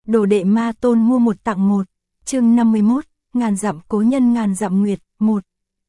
Đồ đệ ma tôn mua một tặng một. Chương 51, ngàn dặm cố nhân ngàn dặm nguyệt, 1.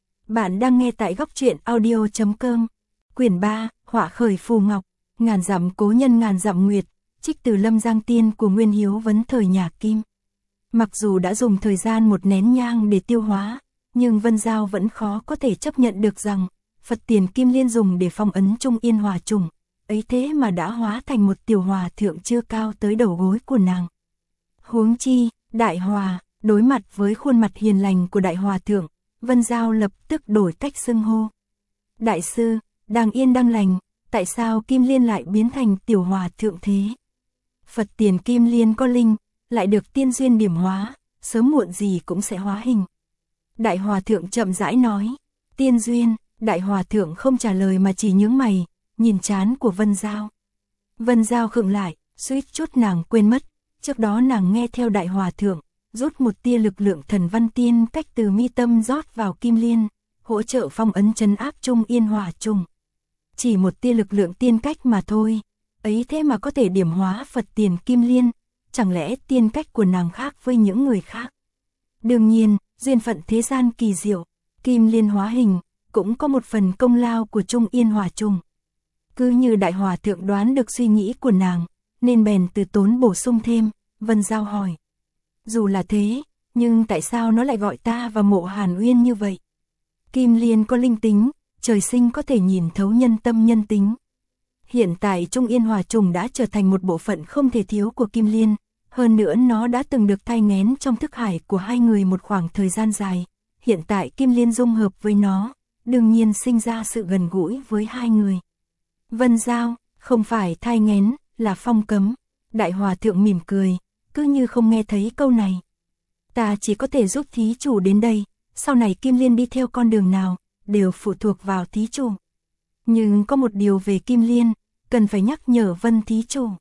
Bạn đang nghe tại góc truyện audio.com. Quyển 3, họa khởi phù ngọc, ngàn dặm cố nhân ngàn dặm nguyệt, trích từ Lâm Giang Tiên của Nguyên Hiếu Vấn thời nhà Kim. Mặc dù đã dùng thời gian một nén nhang để tiêu hóa, nhưng Vân Giao vẫn khó có thể chấp nhận được rằng Phật tiền Kim Liên dùng để phong ấn Trung Yên Hòa Trùng, ấy thế mà đã hóa thành một tiểu hòa thượng chưa cao tới đầu gối của nàng. Huống chi, Đại Hòa, đối mặt với khuôn mặt hiền lành của Đại Hòa thượng, Vân Giao lập tức đổi cách xưng hô. Đại sư, đang yên đang lành, tại sao Kim Liên lại biến thành tiểu hòa thượng thế? Phật tiền Kim Liên có linh, lại được tiên duyên điểm hóa, sớm muộn gì cũng sẽ hóa hình. Đại Hòa thượng chậm rãi nói, tiên duyên. Đại Hòa thượng không trả lời mà chỉ nhướng mày, nhìn trán của Vân Giao. Vân Giao khựng lại, suýt chút nàng quên mất, trước đó nàng nghe theo Đại Hòa thượng, rút một tia lực lượng thần văn tiên cách từ mi tâm rót vào Kim Liên, hỗ trợ phong ấn trấn áp Trung Yên Hòa Trùng. Chỉ một tia lực lượng tiên cách mà thôi, ấy thế mà có thể điểm hóa Phật tiền Kim Liên, chẳng lẽ tiên cách của nàng khác với những người khác? Đương nhiên, duyên phận thế gian kỳ diệu, Kim Liên hóa hình cũng có một phần công lao của Trung Yên Hòa Trùng. Cứ như Đại Hòa thượng đoán được suy nghĩ của nàng, nên bèn từ tốn bổ sung thêm. Vân Giao hỏi, dù là thế, nhưng tại sao nó lại gọi ta và Mộ Hàn Uyên như vậy? Kim Liên có linh tính, trời sinh có thể nhìn thấu nhân tâm nhân tính. Hiện tại Trung Yên Hòa Trùng đã trở thành một bộ phận không thể thiếu của Kim Liên, hơn nữa nó đã từng được thai nghén trong thức hải của hai người một khoảng thời gian dài. Hiện tại Kim Liên dung hợp với nó, đương nhiên sinh ra sự gần gũi với hai người. Vân Giao, không phải thai nghén, là phong cấm. Đại Hòa thượng mỉm cười, cứ như không nghe thấy câu này. Ta chỉ có thể giúp thí chủ đến đây, sau này Kim Liên đi theo con đường nào, đều phụ thuộc vào thí chủ. Nhưng có một điều về Kim Liên, cần phải nhắc nhở Vân thí chủ.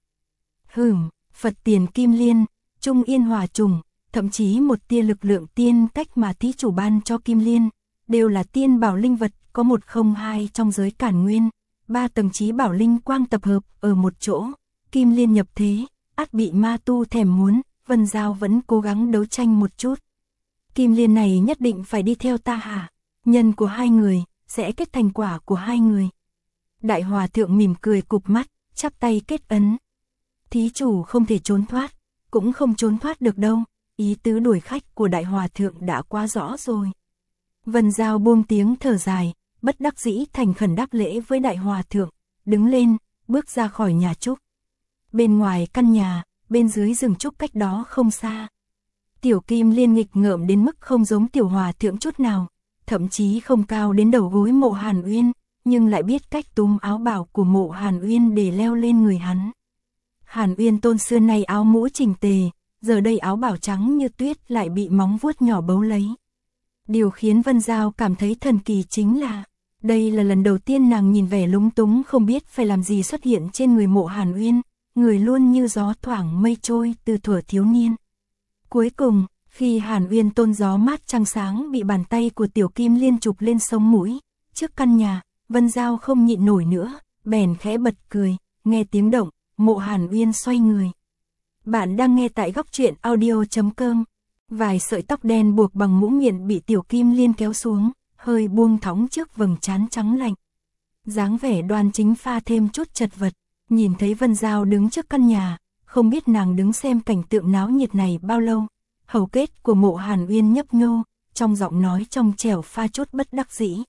Phật tiền Kim Liên, Trung Yên Hòa Trùng, thậm chí một tia lực lượng tiên cách mà thí chủ ban cho Kim Liên, đều là tiên bảo linh vật có 102 trong giới Cản Nguyên, 3 tầng trí bảo linh quang tập hợp ở một chỗ. Kim Liên nhập thế, ắt bị ma tu thèm muốn. Vân Giao vẫn cố gắng đấu tranh một chút. Kim Liên này nhất định phải đi theo ta hả? Nhân của hai người, sẽ kết thành quả của hai người. Đại Hòa thượng mỉm cười cụp mắt, chắp tay kết ấn. Thí chủ không thể trốn thoát, cũng không trốn thoát được đâu. Ý tứ đuổi khách của Đại Hòa thượng đã quá rõ rồi. Vân Giao buông tiếng thở dài, bất đắc dĩ thành khẩn đáp lễ với Đại Hòa thượng, đứng lên, bước ra khỏi nhà trúc. Bên ngoài căn nhà, bên dưới rừng trúc cách đó không xa. Tiểu Kim Liên nghịch ngợm đến mức không giống Tiểu Hòa thượng chút nào, thậm chí không cao đến đầu gối Mộ Hàn Uyên, nhưng lại biết cách túm áo bào của Mộ Hàn Uyên để leo lên người hắn. Hàn Uyên tôn xưa nay áo mũ chỉnh tề, giờ đây áo bào trắng như tuyết lại bị móng vuốt nhỏ bấu lấy. Điều khiến Vân Giao cảm thấy thần kỳ chính là, đây là lần đầu tiên nàng nhìn vẻ lúng túng không biết phải làm gì xuất hiện trên người Mộ Hàn Uyên, người luôn như gió thoảng mây trôi từ thuở thiếu niên. Cuối cùng, khi Hàn Uyên tôn gió mát trăng sáng bị bàn tay của Tiểu Kim Liên chụp lên sống mũi, trước căn nhà, Vân Giao không nhịn nổi nữa, bèn khẽ bật cười, nghe tiếng động, Mộ Hàn Uyên xoay người. Bạn đang nghe tại góc truyện audio.com. Vài sợi tóc đen buộc bằng mũ miệng bị Tiểu Kim Liên kéo xuống, hơi buông thõng trước vầng trán trắng lạnh. Dáng vẻ đoan chính pha thêm chút chật vật, nhìn thấy Vân Giao đứng trước căn nhà, không biết nàng đứng xem cảnh tượng náo nhiệt này bao lâu. Hầu kết của Mộ Hàn Uyên nhấp nhô, trong giọng nói trong trẻo pha chút bất đắc dĩ.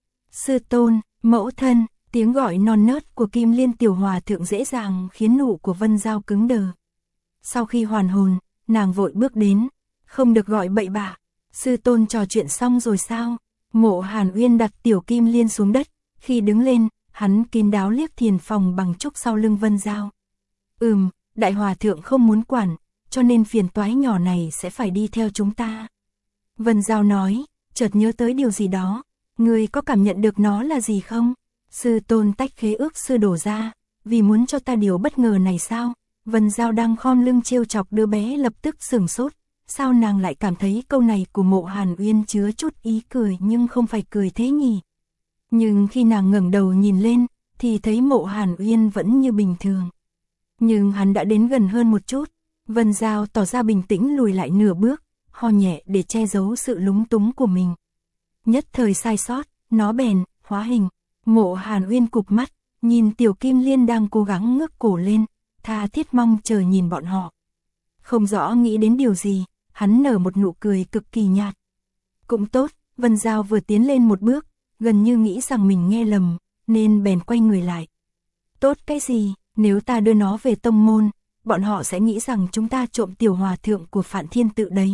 Sư tôn, mẫu thân, tiếng gọi non nớt của Kim Liên Tiểu Hòa thượng dễ dàng khiến nụ của Vân Giao cứng đờ. Sau khi hoàn hồn, nàng vội bước đến. Không được gọi bậy bạ. Sư tôn trò chuyện xong rồi sao? Mộ Hàn Uyên đặt Tiểu Kim Liên xuống đất. Khi đứng lên, hắn kín đáo liếc thiền phòng bằng trúc sau lưng Vân Giao. Đại Hòa thượng không muốn quản, cho nên phiền toái nhỏ này sẽ phải đi theo chúng ta. Vân Giao nói, chợt nhớ tới điều gì đó. Ngươi có cảm nhận được nó là gì không? Sư tôn tách khế ước sư đổ ra, vì muốn cho ta điều bất ngờ này sao? Vân Giao đang khom lưng trêu chọc đứa bé lập tức sửng sốt. Sao nàng lại cảm thấy câu này của Mộ Hàn Uyên chứa chút ý cười nhưng không phải cười thế nhỉ? Nhưng khi nàng ngẩng đầu nhìn lên, thì thấy Mộ Hàn Uyên vẫn như bình thường. Nhưng hắn đã đến gần hơn một chút, Vân Giao tỏ ra bình tĩnh lùi lại nửa bước, ho nhẹ để che giấu sự lúng túng của mình. Nhất thời sai sót, nó bèn hóa hình. Mộ Hàn Uyên cụp mắt, nhìn Tiểu Kim Liên đang cố gắng ngước cổ lên, tha thiết mong chờ nhìn bọn họ. Không rõ nghĩ đến điều gì, hắn nở một nụ cười cực kỳ nhạt. Cũng tốt, Vân Giao vừa tiến lên một bước, gần như nghĩ rằng mình nghe lầm, nên bèn quay người lại. Tốt cái gì, nếu ta đưa nó về tông môn, bọn họ sẽ nghĩ rằng chúng ta trộm tiểu hòa thượng của Phạn Thiên Tự đấy.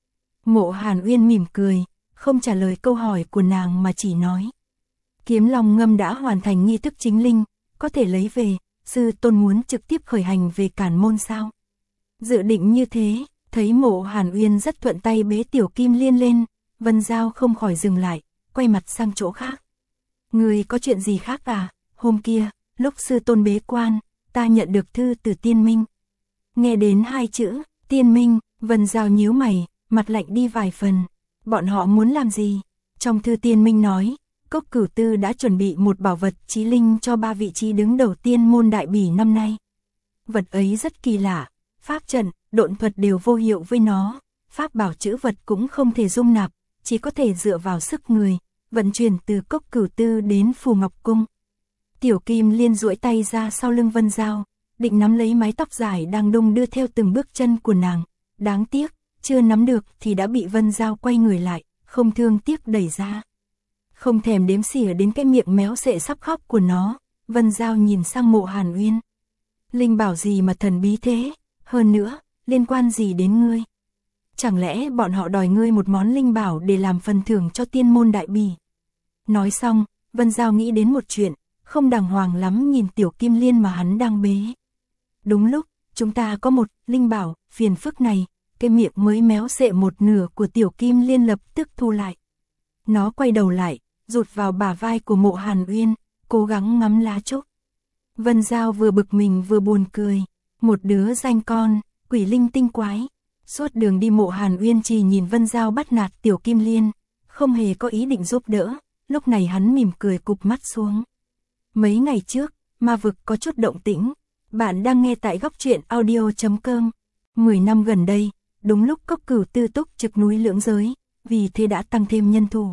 Mộ Hàn Uyên mỉm cười, không trả lời câu hỏi của nàng mà chỉ nói. Kiếm Long Ngâm đã hoàn thành nghi thức chính linh, có thể lấy về, sư tôn muốn trực tiếp khởi hành về Càn Môn sao? Dự định như thế, thấy Mộ Hàn Uyên rất thuận tay bế Tiểu Kim Liên lên, Vân Giao không khỏi dừng lại, quay mặt sang chỗ khác. Người có chuyện gì khác à? Hôm kia, lúc sư tôn bế quan, ta nhận được thư từ Tiên Minh. Nghe đến hai chữ, Tiên Minh, Vân Giao nhíu mày, mặt lạnh đi vài phần. Bọn họ muốn làm gì? Trong thư Tiên Minh nói, Cốc Cửu Tư đã chuẩn bị một bảo vật chí linh cho 3 vị trí đứng đầu tiên môn đại bỉ năm nay. Vật ấy rất kỳ lạ, pháp trận, độn thuật đều vô hiệu với nó, pháp bảo chữ vật cũng không thể dung nạp, chỉ có thể dựa vào sức người, vận chuyển từ Cốc Cửu Tư đến Phù Ngọc Cung. Tiểu Kim Liên duỗi tay ra sau lưng Vân Giao, định nắm lấy mái tóc dài đang đung đưa theo từng bước chân của nàng. Đáng tiếc, chưa nắm được thì đã bị Vân Giao quay người lại, không thương tiếc đẩy ra. Không thèm đếm xỉa đến cái miệng méo xệ sắp khóc của nó, Vân Giao nhìn sang Mộ Hàn Uyên. Linh bảo gì mà thần bí thế, hơn nữa, liên quan gì đến ngươi? Chẳng lẽ bọn họ đòi ngươi một món linh bảo để làm phần thưởng cho tiên môn đại bỉ? Nói xong, Vân Giao nghĩ đến một chuyện, không đàng hoàng lắm nhìn Tiểu Kim Liên mà hắn đang bế. Đúng lúc, chúng ta có một linh bảo, phiền phức này, cái miệng mới méo xệ một nửa của Tiểu Kim Liên lập tức thu lại. Nó quay đầu lại, rụt vào bả vai của Mộ Hàn Uyên, cố gắng ngắm lá trúc. Vân Giao vừa bực mình vừa buồn cười, một đứa danh con, quỷ linh tinh quái. Suốt đường đi Mộ Hàn Uyên chỉ nhìn Vân Giao bắt nạt Tiểu Kim Liên, không hề có ý định giúp đỡ, lúc này hắn mỉm cười cụp mắt xuống. Mấy ngày trước, ma vực có chút động tĩnh, bạn đang nghe tại góc truyện audio.com. 10 năm gần đây, đúng lúc Cốc Cửu Tư túc trực núi Lưỡng Giới, vì thế đã tăng thêm nhân thủ.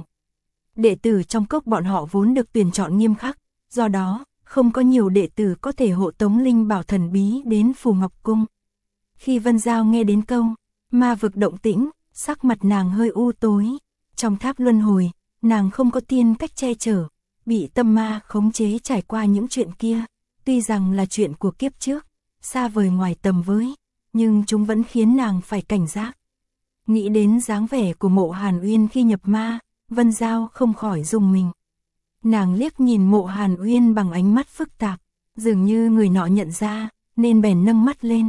Đệ tử trong cốc bọn họ vốn được tuyển chọn nghiêm khắc, do đó, không có nhiều đệ tử có thể hộ tống linh bảo thần bí đến Phù Ngọc Cung. Khi Vân Giao nghe đến câu, ma vực động tĩnh, sắc mặt nàng hơi u tối. Trong tháp luân hồi, nàng không có tiên cách che chở, bị tâm ma khống chế trải qua những chuyện kia. Tuy rằng là chuyện của kiếp trước, xa vời ngoài tầm với, nhưng chúng vẫn khiến nàng phải cảnh giác. Nghĩ đến dáng vẻ của Mộ Hàn Uyên khi nhập ma, Vân Giao không khỏi rùng mình. Nàng liếc nhìn Mộ Hàn Uyên bằng ánh mắt phức tạp, dường như người nọ nhận ra, nên bèn nâng mắt lên.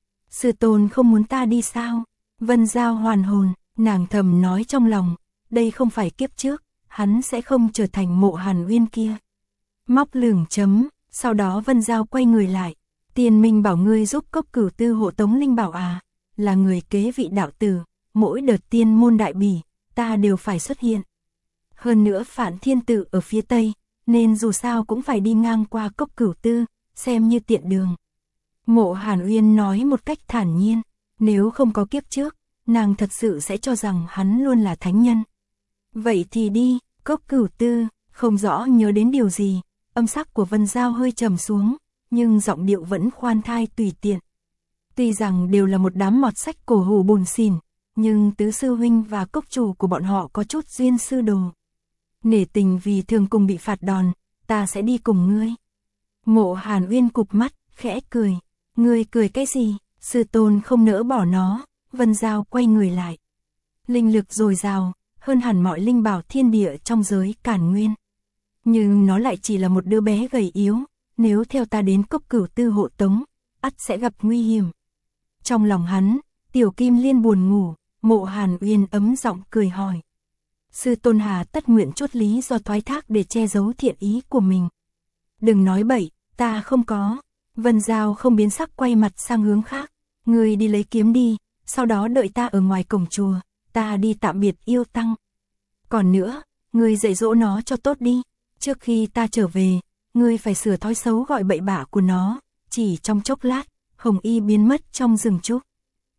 Sư tôn không muốn ta đi sao? Vân Giao hoàn hồn, nàng thầm nói trong lòng, đây không phải kiếp trước, hắn sẽ không trở thành Mộ Hàn Uyên kia. Móc lửng chấm, sau đó Vân Giao quay người lại. Tiên Minh bảo ngươi giúp Cốc Cửu Tư hộ tống linh bảo à? Là người kế vị đạo tử, mỗi đợt tiên môn đại bỉ, ta đều phải xuất hiện. Hơn nữa Phạn Thiên Tự ở phía tây, nên dù sao cũng phải đi ngang qua Cốc Cửu Tư, xem như tiện đường. Mộ Hàn Uyên nói một cách thản nhiên, nếu không có kiếp trước, nàng thật sự sẽ cho rằng hắn luôn là thánh nhân. Vậy thì đi, Cốc Cửu Tư, không rõ nhớ đến điều gì, âm sắc của Vân Giao hơi trầm xuống, nhưng giọng điệu vẫn khoan thai tùy tiện. Tuy rằng đều là một đám mọt sách cổ hủ bùn xỉn, nhưng tứ sư huynh và cốc chủ của bọn họ có chút duyên sư đồ. Nể tình vì thường cùng bị phạt đòn, ta sẽ đi cùng ngươi. Mộ Hàn Uyên cụp mắt, khẽ cười. Ngươi cười cái gì? Sư tôn không nỡ bỏ nó. Vân Giao quay người lại. Linh lực dồi dào, hơn hẳn mọi linh bảo thiên địa trong giới Càn Nguyên. Nhưng nó lại chỉ là một đứa bé gầy yếu, nếu theo ta đến Cốc Cửu Tư hộ tống, ắt sẽ gặp nguy hiểm. Trong lòng hắn, Tiểu Kim Liên buồn ngủ, Mộ Hàn Uyên ấm giọng cười hỏi. Sư tôn hà tất nguyện chốt lý do thoái thác để che giấu thiện ý của mình. Đừng nói bậy, ta không có. Vân Giao không biến sắc quay mặt sang hướng khác. Ngươi đi lấy kiếm đi, sau đó đợi ta ở ngoài cổng chùa, ta đi tạm biệt yêu tăng. Còn nữa, ngươi dạy dỗ nó cho tốt đi, trước khi ta trở về, ngươi phải sửa thói xấu gọi bậy bạ của nó. Chỉ trong chốc lát, Hồng Y biến mất trong rừng trúc.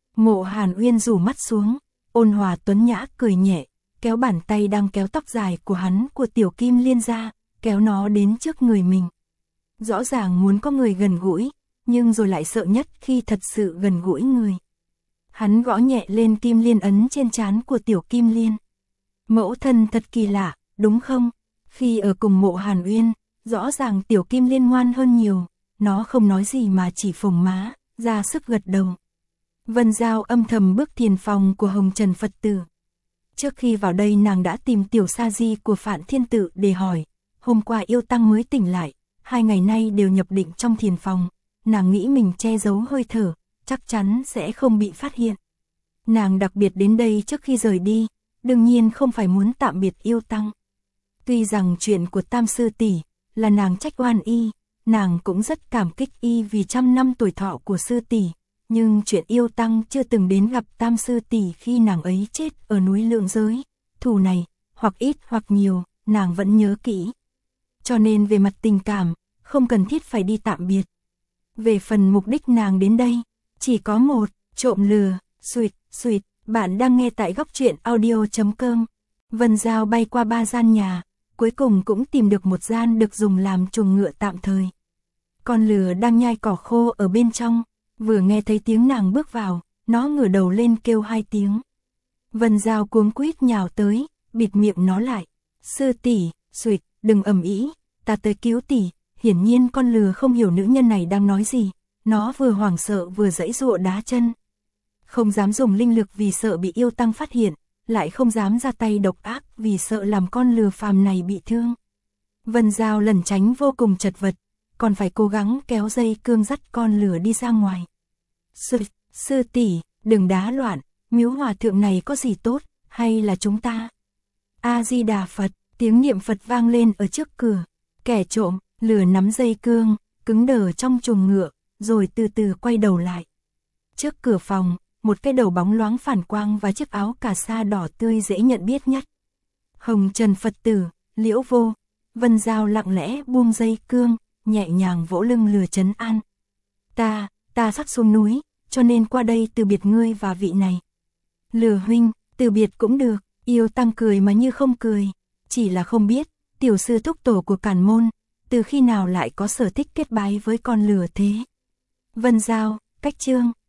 Mộ Hàn Uyên rủ mắt xuống, ôn hòa tuấn nhã cười nhẹ, kéo bàn tay đang kéo tóc dài của hắn của Tiểu Kim Liên ra, kéo nó đến trước người mình. Rõ ràng muốn có người gần gũi, nhưng rồi lại sợ nhất khi thật sự gần gũi người. Hắn gõ nhẹ lên kim liên ấn trên trán của Tiểu Kim Liên. Mẫu thân thật kỳ lạ, đúng không? Khi ở cùng Mộ Hàn Uyên, rõ ràng Tiểu Kim Liên ngoan hơn nhiều, nó không nói gì mà chỉ phồng má, ra sức gật đầu. Vân Giao âm thầm bước thiền phòng của Hồng Trần Phật tử. Trước khi vào đây nàng đã tìm Tiểu Sa Di của Phạn Thiên Tự để hỏi, hôm qua yêu tăng mới tỉnh lại, 2 ngày nay đều nhập định trong thiền phòng, nàng nghĩ mình che giấu hơi thở, chắc chắn sẽ không bị phát hiện. Nàng đặc biệt đến đây trước khi rời đi, đương nhiên không phải muốn tạm biệt yêu tăng. Tuy rằng chuyện của Tam sư tỷ là nàng trách oan y, nàng cũng rất cảm kích y vì 100 năm tuổi thọ của sư tỷ, nhưng chuyện yêu tăng chưa từng đến gặp Tam sư tỷ khi nàng ấy chết ở núi Lượng Giới, thù này, hoặc ít hoặc nhiều, nàng vẫn nhớ kỹ. Cho nên về mặt tình cảm, không cần thiết phải đi tạm biệt. Về phần mục đích nàng đến đây, chỉ có một, trộm lừa, suỵt, bạn đang nghe tại góc truyện audio.com. Vân Giao bay qua 3 gian nhà, cuối cùng cũng tìm được một gian được dùng làm chuồng ngựa tạm thời. Con lừa đang nhai cỏ khô ở bên trong, vừa nghe thấy tiếng nàng bước vào, nó ngửa đầu lên kêu 2 tiếng. Vân Giao cuống quýt nhào tới, bịt miệng nó lại. Sư tỷ, suỵt, đừng ầm ĩ, ta tới cứu tỷ. Hiển nhiên con lừa không hiểu nữ nhân này đang nói gì, nó vừa hoảng sợ vừa giãy giụa đá chân. Không dám dùng linh lực vì sợ bị yêu tăng phát hiện, lại không dám ra tay độc ác vì sợ làm con lừa phàm này bị thương. Vân Giao lẩn tránh vô cùng chật vật, còn phải cố gắng kéo dây cương dắt con lừa đi ra ngoài. Sư tỷ, đừng đá loạn, miếu hòa thượng này có gì tốt, hay là chúng ta? A-di-đà Phật, tiếng niệm Phật vang lên ở trước cửa, kẻ trộm, lừa nắm dây cương, cứng đờ trong chuồng ngựa, rồi từ từ quay đầu lại. Trước cửa phòng, một cái đầu bóng loáng phản quang và chiếc áo cà sa đỏ tươi dễ nhận biết nhất. Hồng Trần Phật tử, Liễu Vô. Vân Giao lặng lẽ buông dây cương, nhẹ nhàng vỗ lưng lừa trấn an. Ta sắp xuống núi, cho nên qua đây từ biệt ngươi và vị này. Lừa huynh, từ biệt cũng được, yêu tăng cười mà như không cười, chỉ là không biết, tiểu sư thúc tổ của Càn Môn, từ khi nào lại có sở thích kết bái với con lừa thế. Vân Giao, cách chương.